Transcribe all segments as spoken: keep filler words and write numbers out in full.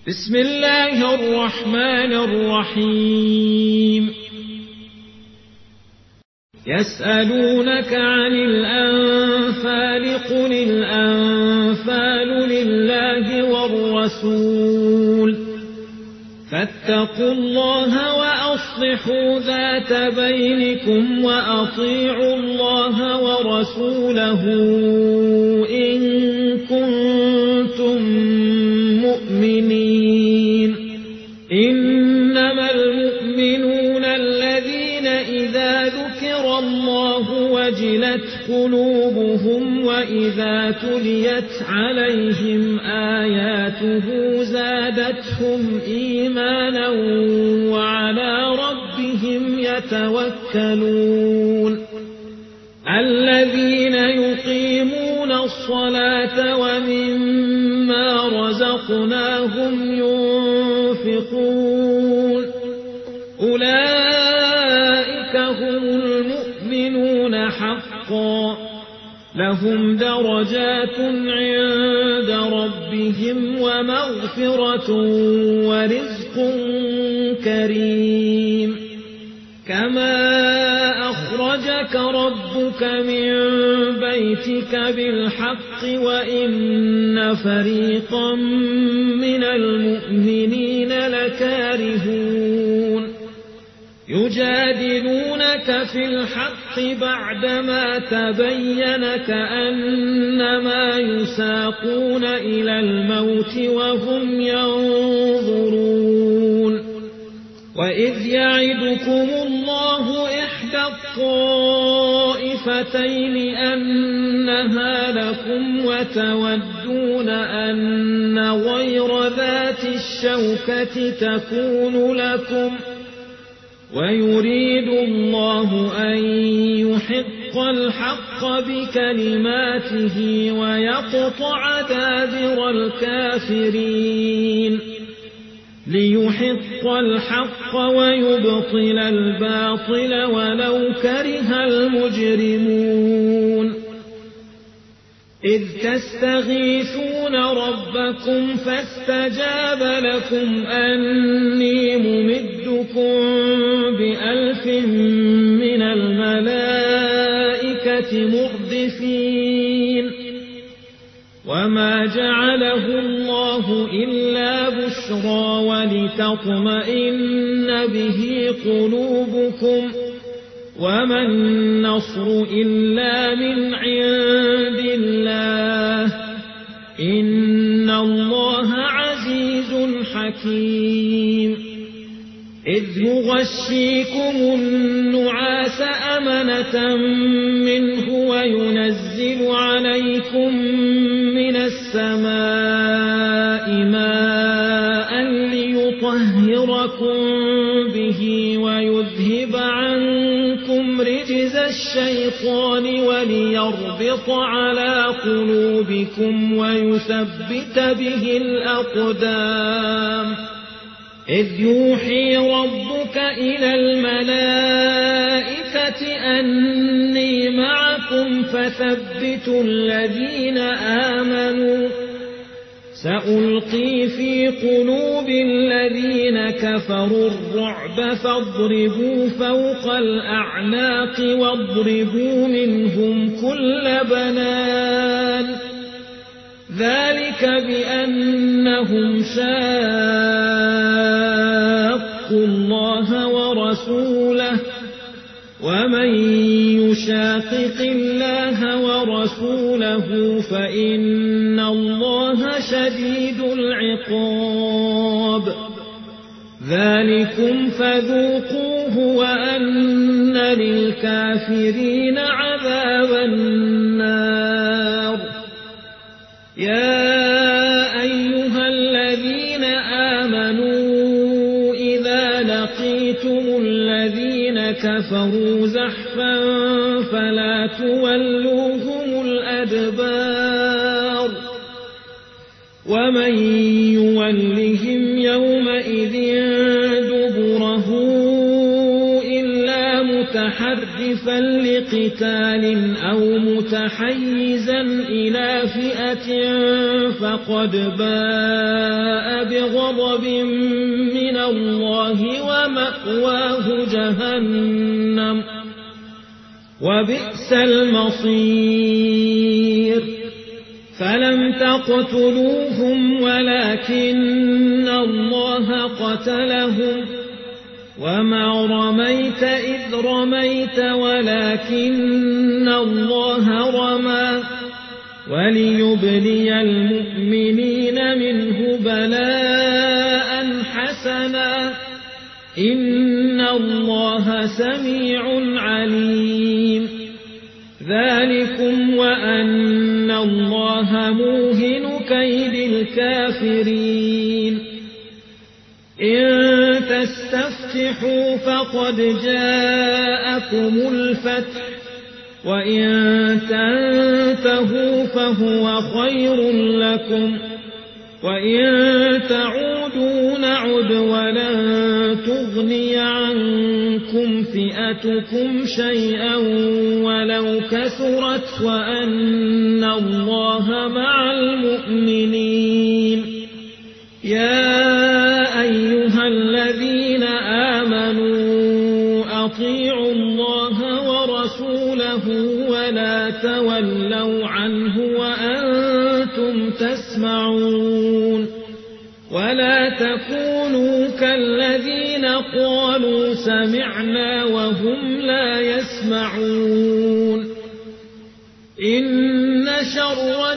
بسم الله الرحمن الرحيم يسألونك عن الأنفال قل الأنفال لله والرسول فاتقوا الله وأصلحوا ذات بينكم وأطيعوا الله ورسوله إن كنتم مؤمنين إنما المؤمنون الذين إذا ذكر الله وجلت قلوبهم وإذا تليت عليهم آياته زادتهم إيمانا وعلى ربهم يتوكلون الذين يقيمون الصلاة ومما رزقناهم ينفقون أولئك هم المؤمنون حقا لهم درجات عند ربهم ومغفرة ورزق كريم كما أخرجك ربك من بيتك بالحق وإن فريقا من المؤمنين لكارهون يجادلونك في الحق بعدما تبين كأنما يساقون إلى الموت وهم ينظرون وإذ يعدكم الله إحدى الطائفتين أنها لكم وتودون أن غير ذات الشوكة تكون لكم ويريد الله أن يحق الحق بكلماته ويقطع دابر الكافرين ليحق الحق ويبطل الباطل ولو كره المجرمون إذ تستغيثون ربكم فاستجاب لكم أني ممدكم بألف من الملائكة مردفين وما جعله الله إلا بشرى ولتطمئن به قلوبكم وما النصر إلا من عند الله إن الله عزيز حكيم إذ يغشيكم النعاس أمنة منه وينزل عليكم من السماء ماء ليطهركم به ويذهب عنكم رجز الشيطان وليربط على قلوبكم ويثبت به الأقدام إذ يوحي ربك إلى الملائكة أني معكم فثبتوا الذين آمنوا سألقي في قلوب الذين كفروا الرعب فاضربوا فوق الأعناق واضربوا منهم كل بنان ذلك بأنهم شاقوا الله ورسوله ومن يشاقق الله ورسوله فإن الله شديد العقاب ذلكم فذوقوه وأن للكافرين عذاب النار يا أيها الذين آمنوا إذا لقيتم الذين كفروا زحفا فلا تولوهم الأدبار ومن يولهم يومئذ دبره إلا متحرفا متحرفا لقتال أو متحيزا إلى فئة فقد باء بغضب من الله ومأواه جهنم وبئس المصير فلم تقتلوهم ولكن الله قتلهم وما رميت إذ رميت ولكن الله رمى وليبلي المؤمنين منه بلاء حسنا إن الله سميع عليم ذلكم وأن الله موهن كيد الكافرين إن تستفتحوا فقد جاءكم الفتح وإن تنتهوا فهو خير لكم وإن تعودوا نعد ولن تغني عنكم فئتكم شيئا ولو كثرت وأن الله مع المؤمنين يا أيها الذين آمنوا أطيعوا الله ورسوله ولا تولوا عنه وأنتم تسمعون ولا تكونوا كالذين قالوا سمعنا وهم لا يسمعون إن شر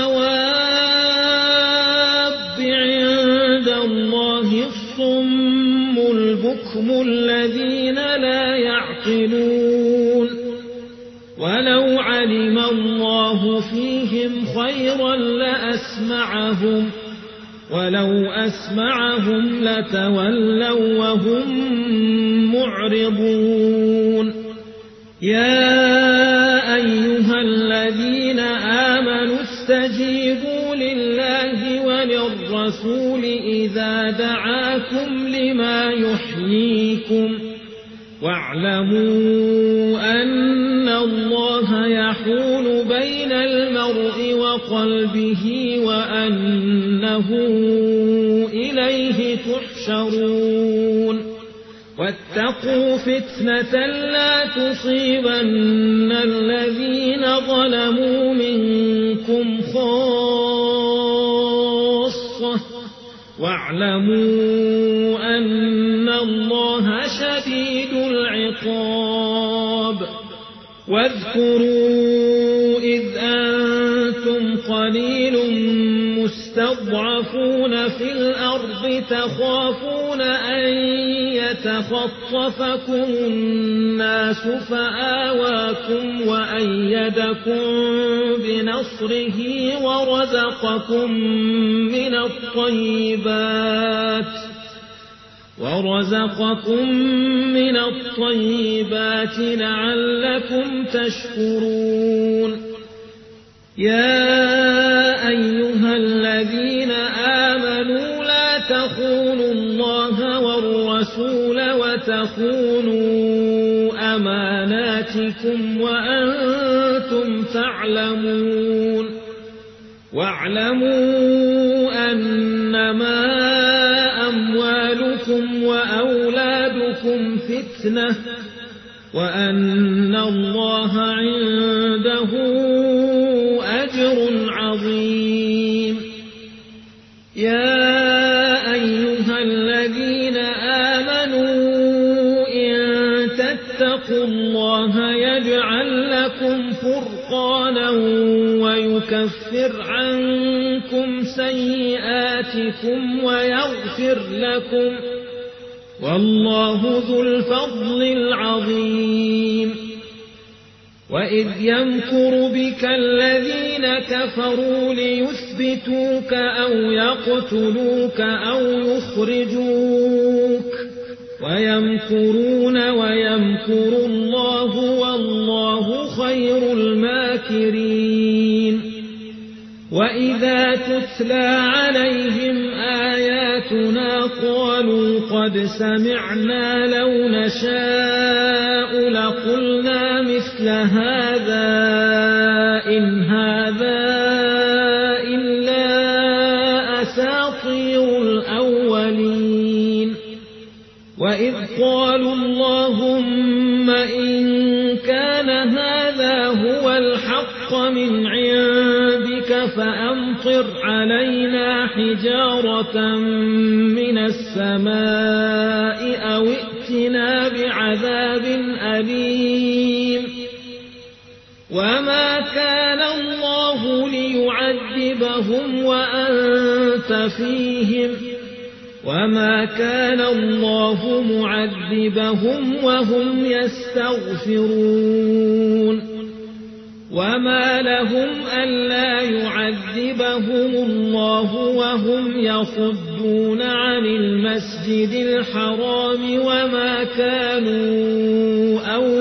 الدواب عند الله الصم البكم الذين لا يعقلون ولو علم الله فيهم خيرا لأسمعهم ولو أسمعهم لتولوا وهم معرضون يا أيها الذين آمنوا استجيبوا لله وللرسول إذا دعاكم لما يحييكم واعلموا أن الله يحول بين المرء وقلبه وأنه إليه تحشرون واتقوا فتنة لا تصيبن الذين ظلموا منكم خاصة واعلموا أن الله شديد العقاب واذكروا إذ أنتم قليل مستضعفون في الأرض تخافون أن يتخطفكم الناس فآواكم وأيدكم بنصره ورزقكم من الطيبات ورزقكم من الطيبات لعلكم تشكرون يا أيها الذين آمنوا لا تخونوا الله والرسول وتخونوا أماناتكم وأنتم تعلمون واعلموا أنما أموالكم وأولادكم فتنة وأن الله عنده أجر عظيم يا أيها الذين آمنوا إن تتقوا الله يجعل لكم فرقانا ويكفر عنكم سيئاتكم ويغفر لكم والله ذو الفضل العظيم وإذ يمكر بك الذين كفروا ليثبتوك أو يقتلوك أو يخرجوك ويمكرون ويمكر الله والله خير الماكرين وإذا تتلى عليهم آيات آياتنا قالوا قد سمعنا لو نشاء لقلنا مثل هذا إن هذا إلا أساطير الأولين وإذ قالوا اللهم إن كان هذا هو الحق من عندك فأمطر علينا حجارة من السماء أو ائتنا بعذاب أليم وما كان الله ليعذبهم وأنت فيهم وما كان الله معذبهم وهم يستغفرون وما لهم ألا يعذبهم الله وهم يصدون عن المسجد الحرام وما كانوا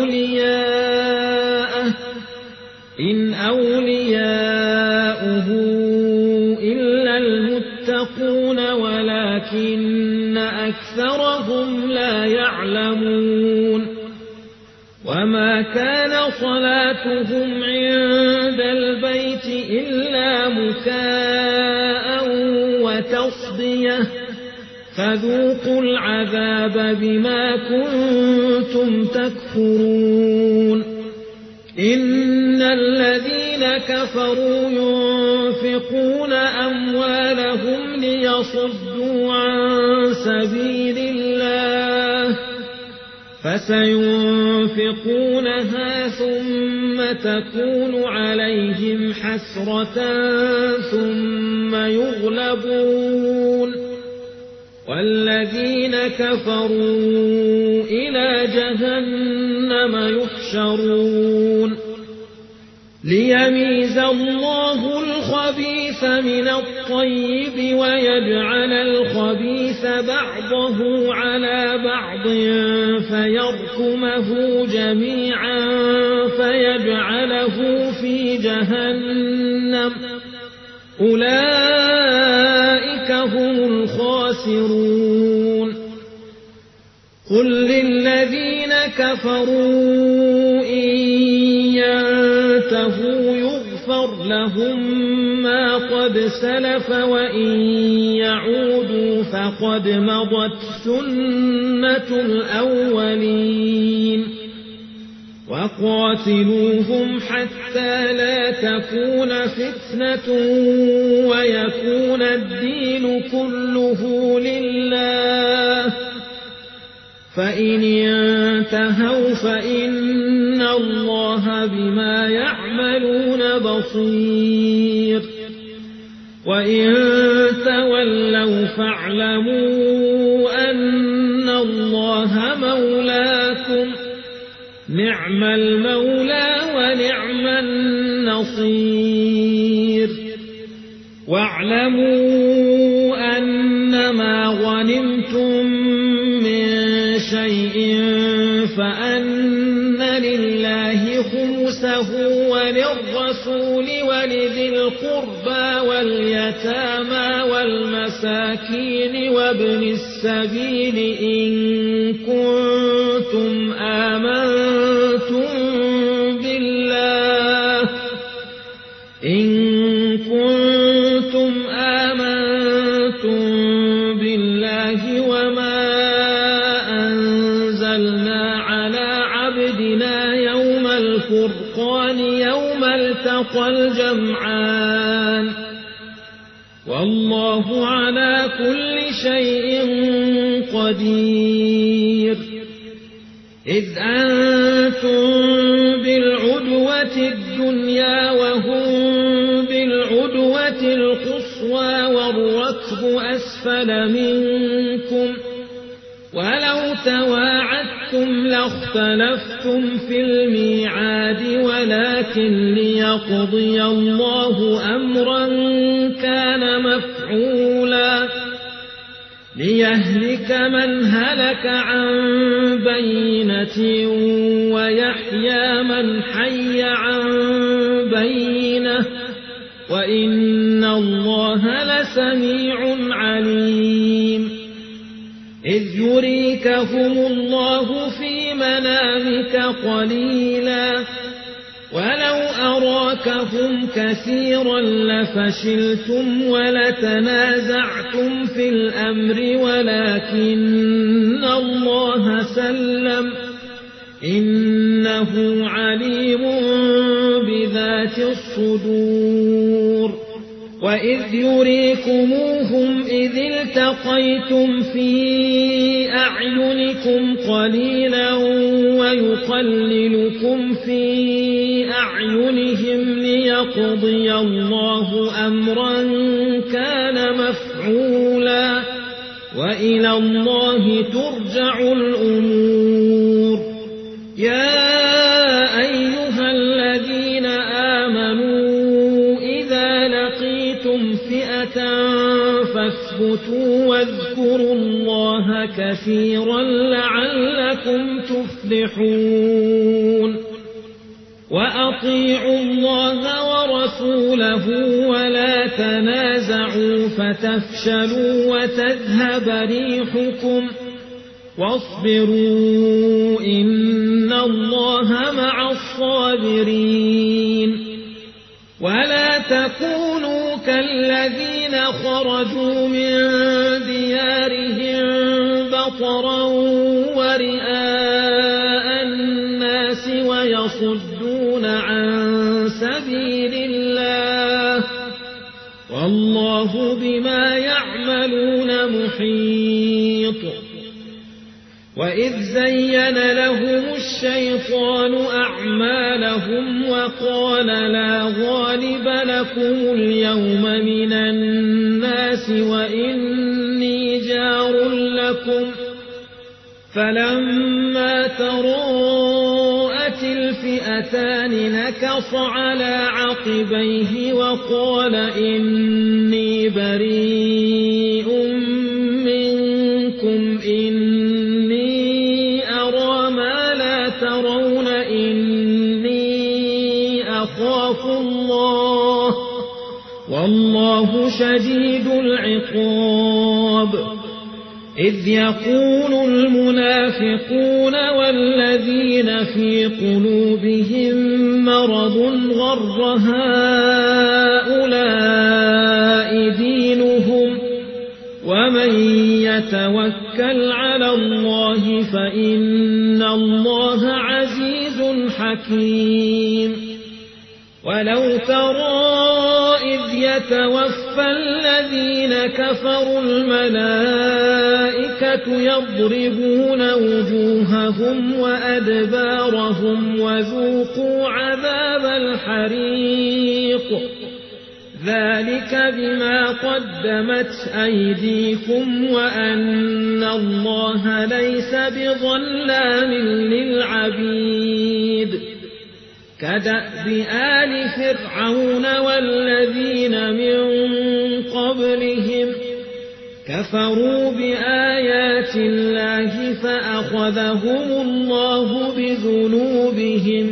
أولياءه إن أولياؤه إلا المتقون ولكن أكثرهم لا يعلمون وما كان صلاتهم عند البيت إلا مكاء وتصدية فذوقوا العذاب بما كنتم تكفرون إن الذين كفروا ينفقون أموالهم ليصدوا عن سبيل الله فسينفقونها ثم تكون عليهم حسرة ثم يغلبون والذين كفروا إلى جهنم يحشرون ليميز الله الخبيث من الطيب ويجعل الخبيث بعضه على بعض فيركمه جميعا فيجعله في جهنم أولئك هم الخاسرون قل للذين كفروا إن ينتهوا يغفر لهم ما قد سلف وإن يعودوا فقد مضت سنة الأولين وقاتلوهم حتى لا تكون فتنة ويكون الدين كله لله فإن انتهوا فإن الله بما يعملون بصير وإن تولوا فاعلموا أن الله مولاكم نعم المولى ونعم النصير واعلموا أنما غنمتم من شيء فأن لله خمسه وللرسول ولذي القربى واليتامى والمساكين وابن السبيل إن كنتم آمنتم بالله إن كنتم آمنتم بالله وما أنزلنا على عبدنا يوم الفرقان يوم التقى الجمعان والله على كل شيء قدير إذ أنتم بالعدوة الدنيا وهم بالعدوة القصوى والركب أسفل منكم ولو تواعدتم لاختلفتم في الميعاد ولكن ليقضي الله أمرا كان مفعولا ليهلك من هلك عن بينة ويحيى من حي عن بينة وإن الله لسميع عليم يريكهم الله في منامك قليلا ولو أراكهم كثيرا لفشلتم ولتنازعتم في الأمر ولكن الله سلم إنه عليم بذات الصدور وإذ يريكموهم إذ التقيتم في أعينكم قليلا ويقللكم في أعينهم ليقضي الله أمرا كان مفعولا وإلى الله ترجع الأمور يا أيها الذين آمنوا إذا لقيتم فئة فاثبتوا واذكروا الله كثيرا لعلكم تفلحون وأطيعوا الله ورسوله ولا تنازعوا فتفشلوا وتذهب ريحكم واصبروا إن الله مع الصابرين ولا تكونوا كالذين خرجوا من ديارهم بطرا ورئاء الناس ويصدون عن سبيل الله والله بما يعملون محيط وإذ زين لهم الشيطان أعمالهم وقال لا غالب لكم اليوم من الناس وإني جار لكم فلما تراءت الفئتان نكص على عقبيه وقال إني بريء منكم إني أرى ما لا ترون إني أخاف الله والله شديد العقاب إذ يقول المنافقون والذين في قلوبهم مرض غر هؤلاء دينهم ومن يتوكل على الله فإن الله عزيز حكيم ولو ترى إذ يتوفى الذين كفروا الملائكة يضربون وجوههم وأدبارهم وذوقوا عذاب الحريق ذلك بما قدمت أيديكم وأن الله ليس بظلام للعبيد كدأب آل فرعون والذين من قبلهم كفروا بآيات الله فأخذهم الله بذنوبهم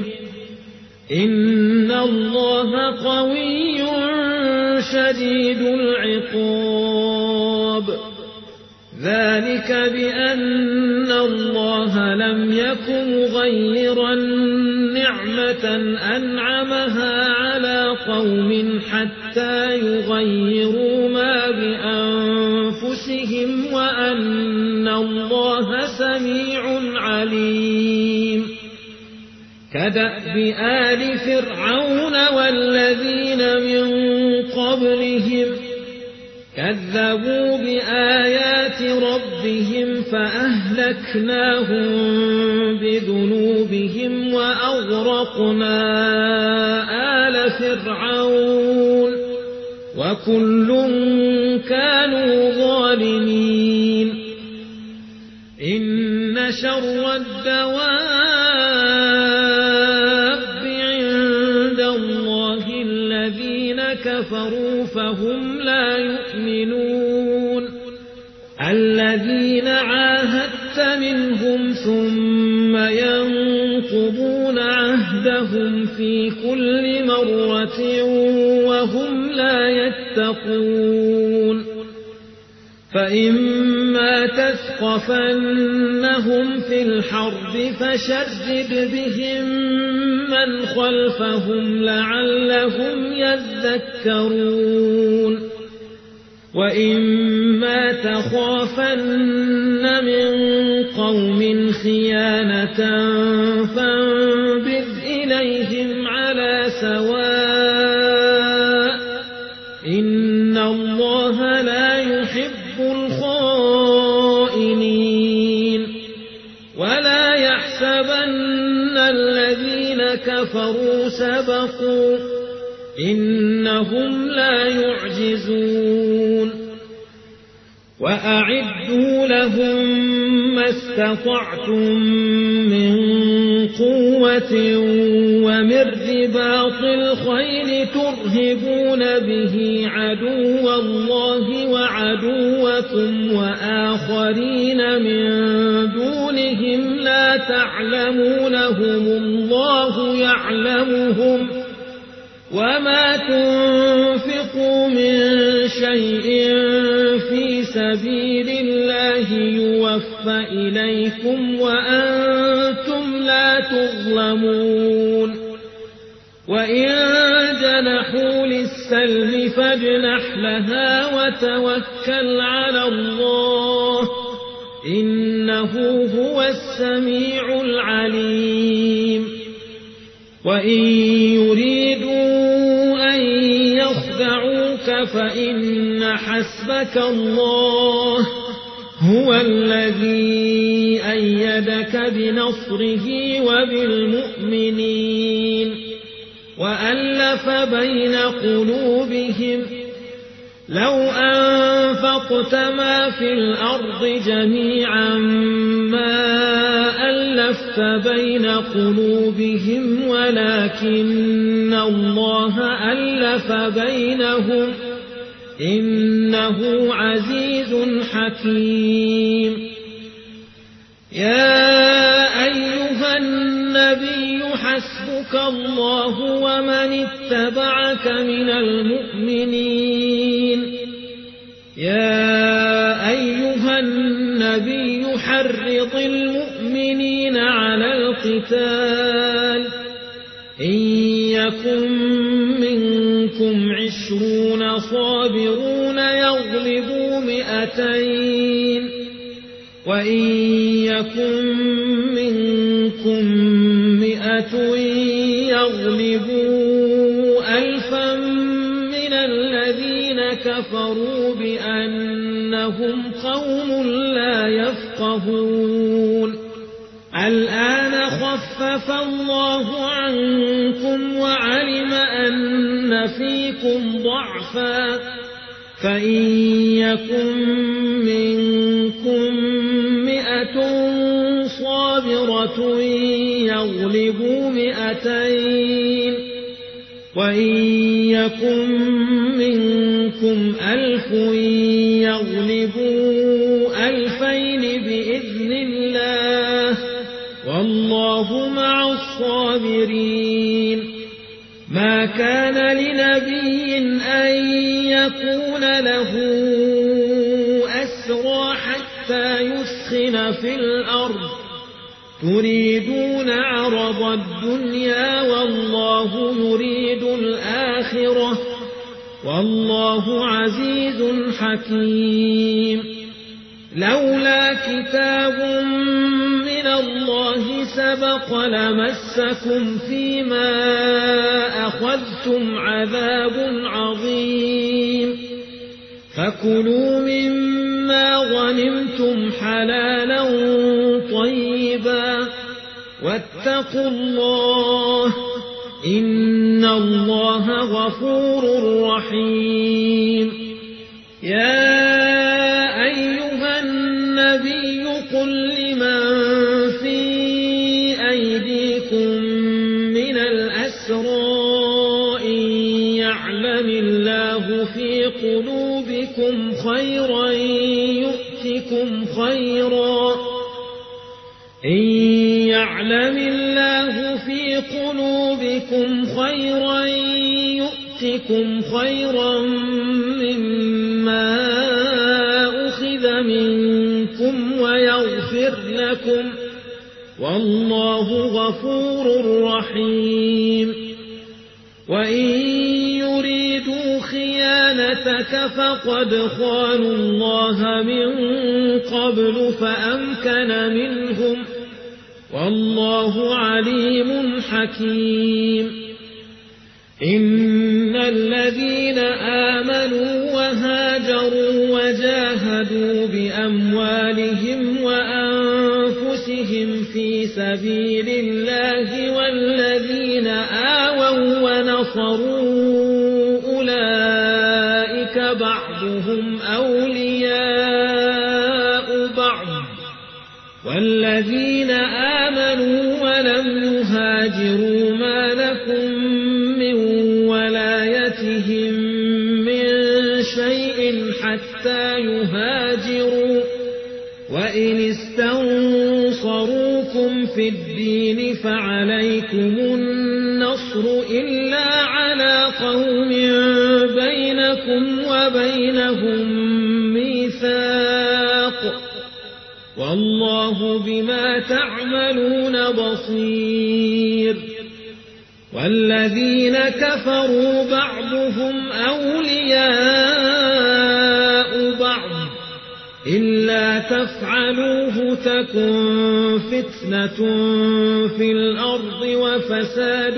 إن الله قوي شديد العقاب ذلك بأن الله لم يكن مغيرا نعمة أنعمها على قوم حتى يغيروا ما بأنفسهم وأن الله سميع عليم كدأب آل فرعون والذين من قبلهم كذبوا بآيات ربهم فأهلكناهم بذنوبهم وأغرقنا آل فرعون وكل كانوا ظالمين إن شر الدواب عند الله الذين كفروا فهم لا يؤمنون الذين عاهدت منهم ثم ينقضون عهدهم في كل مرة وهم لا يتقون فإما تثقفنهم في الحرب فشرد بهم من خلفهم لعلهم يذكرون وإما تخافن من قوم خيانة فانبذ إليهم على سواء إن الله لا يحب الخائنين ولا يحسبن الذين كفروا سبقوا إنهم لا يعجزون وأعدوا لهم ما استطعتم من قوة ومن رباط الخيل ترهبون به عدو الله وعدوكم وآخرين من دونهم لا تعلمونهم الله يعلمهم وما تنفقوا من شيء في سبيل الله يوفى إليكم وأنتم لا تظلمون وإن جنحوا للسلم فاجنح لها وتوكل على الله إنه هو السميع العليم وإن يريدوا أن يخدعوك فإن حسبك الله هو الذي أيدك بنصره وبالمؤمنين وألف بين قلوبهم لو أنفقت ما في الأرض جميعا ما ألفت بين قلوبهم ولكن الله ألف بينهم إنه عزيز حكيم يا أيها النبي حسبك الله ومن اتبعك من المؤمنين يا أيها النبي حرض المؤمنين على القتال إن يكن منكم عشرون صابرون يغلبوا مئتين وإن يكن منكم مئة يغلبوا ألفا من الذين كفروا بأنهم قوم لا يفقهون الآن خفف الله عنكم وعلم أن فيكم ضعفا فإن يكن منكم مئة صابرة يغلبوا مئتين وإن يكن منكم ألف يغلبوا ألفين بإذن الله والله مع الصابرين ما كان لنبي أن يكون له أسرى حتى يسخن في الأرض تريدون عرض الدنيا والله يريد الآخرة والله عزيز حكيم لولا كتاب من الله سبق لمسكم فيما أخذتم عذاب عظيم فكلوا مما غنمتم حلالا طيبا واتقوا الله إن الله غفور رحيم يا أيها النبي قل لمن في أيديكم من الأسرى إن يعلم الله في قلوبكم خيرا يؤتكم خيرا إن يعلم الله في قلوبكم خيرا يؤتكم خيرا مما أخذ منكم ويغفر لكم والله غفور رحيم وإن يريدوا خيانتك فقد خانوا الله من قبل فأمكن منهم والله عليم حكيم إن الذين آمنوا وهاجروا وجاهدوا بأموالهم وأنفسهم في سبيل الله والذين آووا ونصروا أولئك بعضهم أولياء بعض والذين آمنوا ولم يهاجروا ما لكم من ولايتهم من شيء حتى يهاجروا وإن استنصروكم في الدين فعليكم النصر إلا على قوم بينكم وبينهم ميثاق والله بما تعملون بصير والذين كفروا بعضهم أولياء بعض إلا تفعلوه تكن فتنة في الأرض وفساد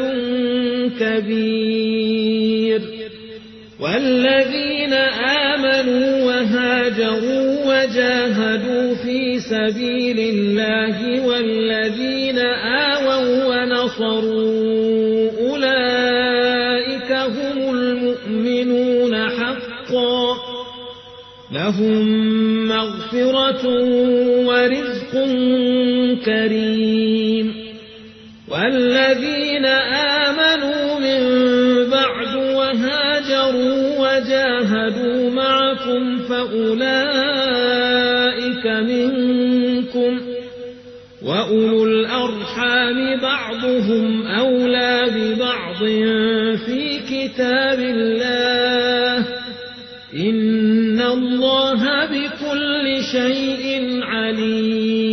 كبير والذين آمنوا وهاجروا وجاهدوا في سبيل الله والذين آووا ونصروا أولئك هم المؤمنون حقا لهم مغفرة ورزق كريم والذين آمنوا من بعد وهاجروا وجاهدوا معكم فأولئك منكم وأولو الأرحام بعضهم أولى ببعض في كتاب الله إن الله بكل شيء عليم